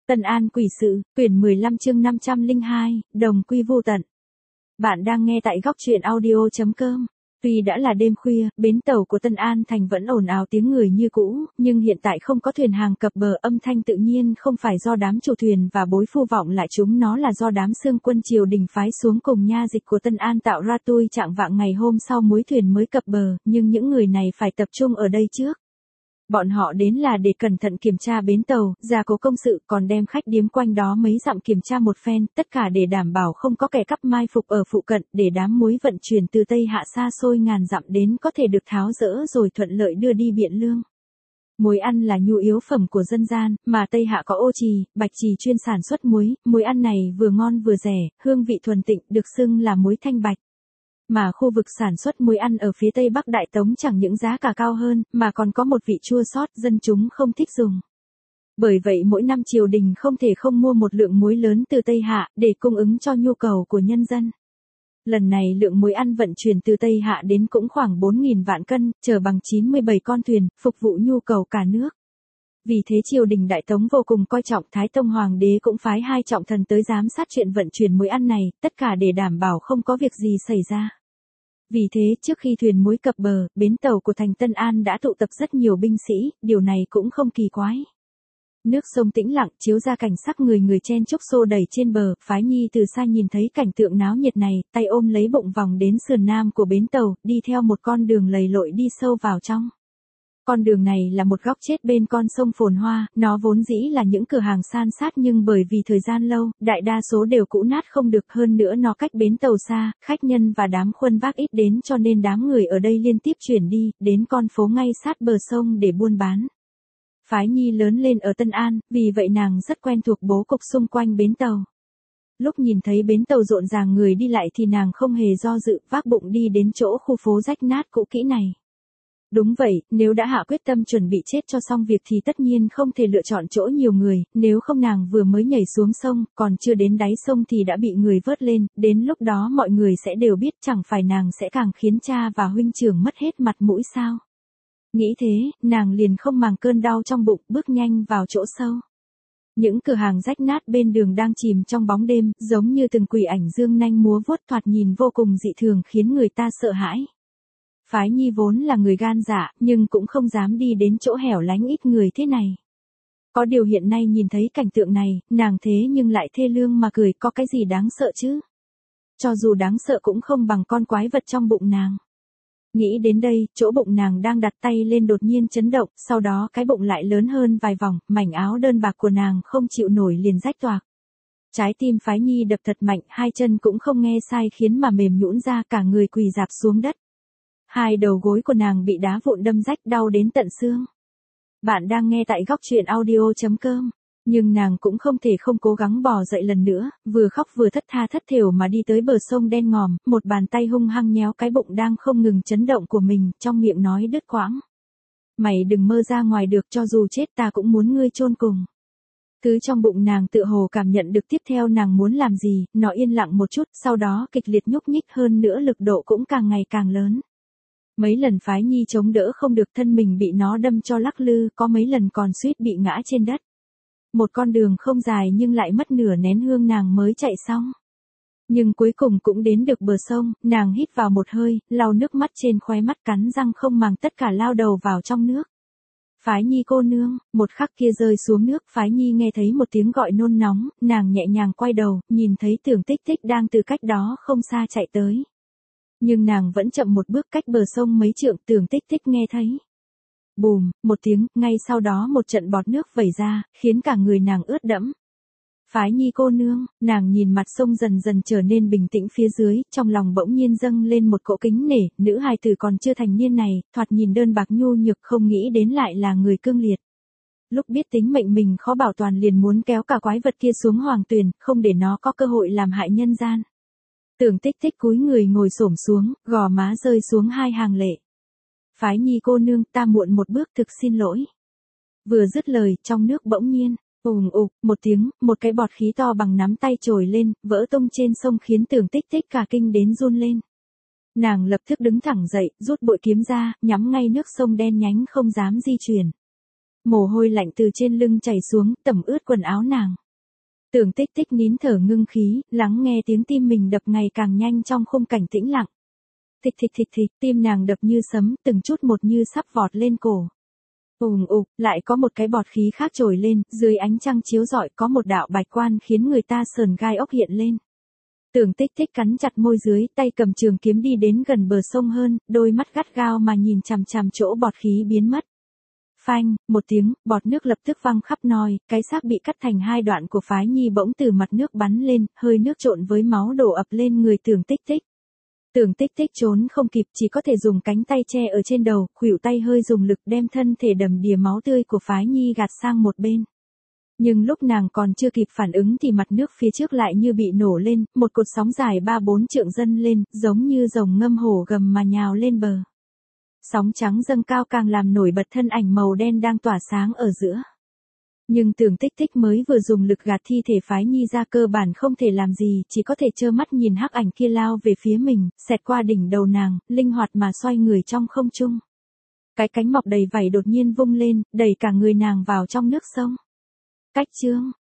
Tân An Quỷ Sự, quyển 15 chương 502, Đồng Quy Vô Tận. Bạn đang nghe tại góc truyện audio.com. Tuy đã là đêm khuya, bến tàu của Tân An Thành vẫn ồn ào tiếng người như cũ, nhưng hiện tại không có thuyền hàng cập bờ, âm thanh tự nhiên không phải do đám chủ thuyền và bối phu vọng lại chúng nó là do đám xương quân triều đình phái xuống cùng nha dịch của Tân An tạo ra. Tôi trạng vạng ngày hôm sau mối thuyền mới cập bờ, nhưng những người này phải tập trung ở đây trước. Bọn họ đến là để cẩn thận kiểm tra bến tàu, gia cố công sự, còn đem khách điếm quanh đó mấy dặm kiểm tra một phen, tất cả để đảm bảo không có kẻ cắp mai phục ở phụ cận, để đám muối vận chuyển từ Tây Hạ xa xôi ngàn dặm đến có thể được tháo dỡ rồi thuận lợi đưa đi Biện Lương. Muối ăn là nhu yếu phẩm của dân gian, mà Tây Hạ có Ô Trì, Bạch Trì chuyên sản xuất muối, muối ăn này vừa ngon vừa rẻ, hương vị thuần tịnh, được xưng là muối thanh bạch. Mà khu vực sản xuất muối ăn ở phía Tây Bắc Đại Tống chẳng những giá cả cao hơn, mà còn có một vị chua xót, dân chúng không thích dùng. Bởi vậy mỗi năm triều đình không thể không mua một lượng muối lớn từ Tây Hạ, để cung ứng cho nhu cầu của nhân dân. Lần này lượng muối ăn vận chuyển từ Tây Hạ đến cũng khoảng 4.000 vạn cân, chở bằng 97 con thuyền, phục vụ nhu cầu cả nước. Vì thế triều đình Đại Tống vô cùng coi trọng, Thái Tông Hoàng đế cũng phái 2 trọng thần tới giám sát chuyện vận chuyển muối ăn này, tất cả để đảm bảo không có việc gì xảy ra. Vì thế trước khi thuyền muối cập bờ, bến tàu của thành Tân An đã tụ tập rất nhiều binh sĩ, điều này cũng không kỳ quái. Nước sông tĩnh lặng chiếu ra cảnh sắc người người chen chúc xô đẩy trên bờ, Phái Nhi từ xa nhìn thấy cảnh tượng náo nhiệt này, tay ôm lấy bụng vòng đến sườn nam của bến tàu, đi theo một con đường lầy lội đi sâu vào trong. Con đường này là một góc chết bên con sông phồn hoa, nó vốn dĩ là những cửa hàng san sát nhưng bởi vì thời gian lâu, đại đa số đều cũ nát không được, hơn nữa nó cách bến tàu xa, khách nhân và đám khuân vác ít đến cho nên đám người ở đây liên tiếp chuyển đi, đến con phố ngay sát bờ sông để buôn bán. Phái Nhi lớn lên ở Tân An, vì vậy nàng rất quen thuộc bố cục xung quanh bến tàu. Lúc nhìn thấy bến tàu rộn ràng người đi lại thì nàng không hề do dự, vác bụng đi đến chỗ khu phố rách nát cũ kỹ này. Đúng vậy, nếu đã hạ quyết tâm chuẩn bị chết cho xong việc thì tất nhiên không thể lựa chọn chỗ nhiều người, nếu không nàng vừa mới nhảy xuống sông, còn chưa đến đáy sông thì đã bị người vớt lên, đến lúc đó mọi người sẽ đều biết, chẳng phải nàng sẽ càng khiến cha và huynh trưởng mất hết mặt mũi sao. Nghĩ thế, nàng liền không màng cơn đau trong bụng, bước nhanh vào chỗ sâu. Những cửa hàng rách nát bên đường đang chìm trong bóng đêm, giống như từng quỷ ảnh dương nanh múa vuốt, thoạt nhìn vô cùng dị thường khiến người ta sợ hãi. Phái Nhi vốn là người gan dạ, nhưng cũng không dám đi đến chỗ hẻo lánh ít người thế này. Có điều hiện nay nhìn thấy cảnh tượng này, nàng thế nhưng lại thê lương mà cười, có cái gì đáng sợ chứ? Cho dù đáng sợ cũng không bằng con quái vật trong bụng nàng. Nghĩ đến đây, chỗ bụng nàng đang đặt tay lên đột nhiên chấn động, sau đó cái bụng lại lớn hơn vài vòng, mảnh áo đơn bạc của nàng không chịu nổi liền rách toạc. Trái tim Phái Nhi đập thật mạnh, hai chân cũng không nghe sai khiến mà mềm nhũn ra, cả người quỳ rạp xuống đất. Hai đầu gối của nàng bị đá vụn đâm rách, đau đến tận xương. Bạn đang nghe tại góc truyện audio.com. Nhưng nàng cũng không thể không cố gắng bò dậy lần nữa, vừa khóc vừa thất tha thất thểu mà đi tới bờ sông đen ngòm, một bàn tay hung hăng nhéo cái bụng đang không ngừng chấn động của mình, trong miệng nói đứt quãng. Mày đừng mơ ra ngoài được, cho dù chết ta cũng muốn ngươi chôn cùng. Thứ trong bụng nàng tự hồ cảm nhận được tiếp theo nàng muốn làm gì, nó yên lặng một chút, sau đó kịch liệt nhúc nhích hơn nữa, lực độ cũng càng ngày càng lớn. Mấy lần Phái Nhi chống đỡ không được, thân mình bị nó đâm cho lắc lư, có mấy lần còn suýt bị ngã trên đất. Một con đường không dài nhưng lại mất nửa nén hương nàng mới chạy xong. Nhưng cuối cùng cũng đến được bờ sông, nàng hít vào một hơi, lau nước mắt trên khóe mắt, cắn răng không màng tất cả lao đầu vào trong nước. Phái Nhi cô nương, một khắc kia rơi xuống nước, Phái Nhi nghe thấy một tiếng gọi nôn nóng, nàng nhẹ nhàng quay đầu, nhìn thấy Tưởng Tích Tích đang từ cách đó không xa chạy tới. Nhưng nàng vẫn chậm một bước, cách bờ sông mấy trượng, Tưởng Tích Tích nghe thấy. Bùm, một tiếng, ngay sau đó một trận bọt nước vẩy ra, khiến cả người nàng ướt đẫm. Phái Nhi cô nương, nàng nhìn mặt sông dần dần trở nên bình tĩnh phía dưới, trong lòng bỗng nhiên dâng lên một cỗ kính nể, nữ hài tử còn chưa thành niên này, thoạt nhìn đơn bạc nhu nhược, không nghĩ đến lại là người cương liệt. Lúc biết tính mệnh mình khó bảo toàn liền muốn kéo cả quái vật kia xuống hoàng tuyền, không để nó có cơ hội làm hại nhân gian. Tưởng Tích Tích cúi người ngồi xổm xuống, gò má rơi xuống hai hàng lệ. Phái Nhi cô nương, ta muộn một bước, thực xin lỗi. Vừa dứt lời, trong nước bỗng nhiên, ùm ụp, một tiếng, một cái bọt khí to bằng nắm tay trồi lên, vỡ tung trên sông khiến Tưởng Tích Tích cả kinh đến run lên. Nàng lập tức đứng thẳng dậy, rút bội kiếm ra, nhắm ngay nước sông đen nhánh không dám di chuyển. Mồ hôi lạnh từ trên lưng chảy xuống, tẩm ướt quần áo nàng. Tưởng Tích Tích nín thở ngưng khí, lắng nghe tiếng tim mình đập ngày càng nhanh trong khung cảnh tĩnh lặng. Thịch thịch thịch thịch, tim nàng đập như sấm, từng chút một như sắp vọt lên cổ. Ùm ụp, lại có một cái bọt khí khác trồi lên, dưới ánh trăng chiếu rọi có một đạo bạch quan khiến người ta sờn gai ốc hiện lên. Tưởng Tích Tích cắn chặt môi dưới, tay cầm trường kiếm đi đến gần bờ sông hơn, đôi mắt gắt gao mà nhìn chằm chằm chỗ bọt khí biến mất. Phanh, một tiếng, bọt nước lập tức văng khắp nôi, cái xác bị cắt thành hai đoạn của Phái Nhi bỗng từ mặt nước bắn lên, hơi nước trộn với máu đổ ập lên người Tưởng Tích Tích. Tưởng Tích Tích trốn không kịp, chỉ có thể dùng cánh tay che ở trên đầu, khuỷu tay hơi dùng lực đem thân thể đầm đìa máu tươi của Phái Nhi gạt sang một bên. Nhưng lúc nàng còn chưa kịp phản ứng thì mặt nước phía trước lại như bị nổ lên, một cột sóng dài 3-4 trượng dâng lên, giống như rồng ngâm hổ gầm mà nhào lên bờ. Sóng trắng dâng cao càng làm nổi bật thân ảnh màu đen đang tỏa sáng ở giữa. Nhưng Tưởng Tích Tích mới vừa dùng lực gạt thi thể Phái Nhi ra cơ bản không thể làm gì, chỉ có thể trơ mắt nhìn hắc ảnh kia lao về phía mình, xẹt qua đỉnh đầu nàng, linh hoạt mà xoay người trong không trung. Cái cánh mọc đầy vảy đột nhiên vung lên, đẩy cả người nàng vào trong nước sông. Cách chương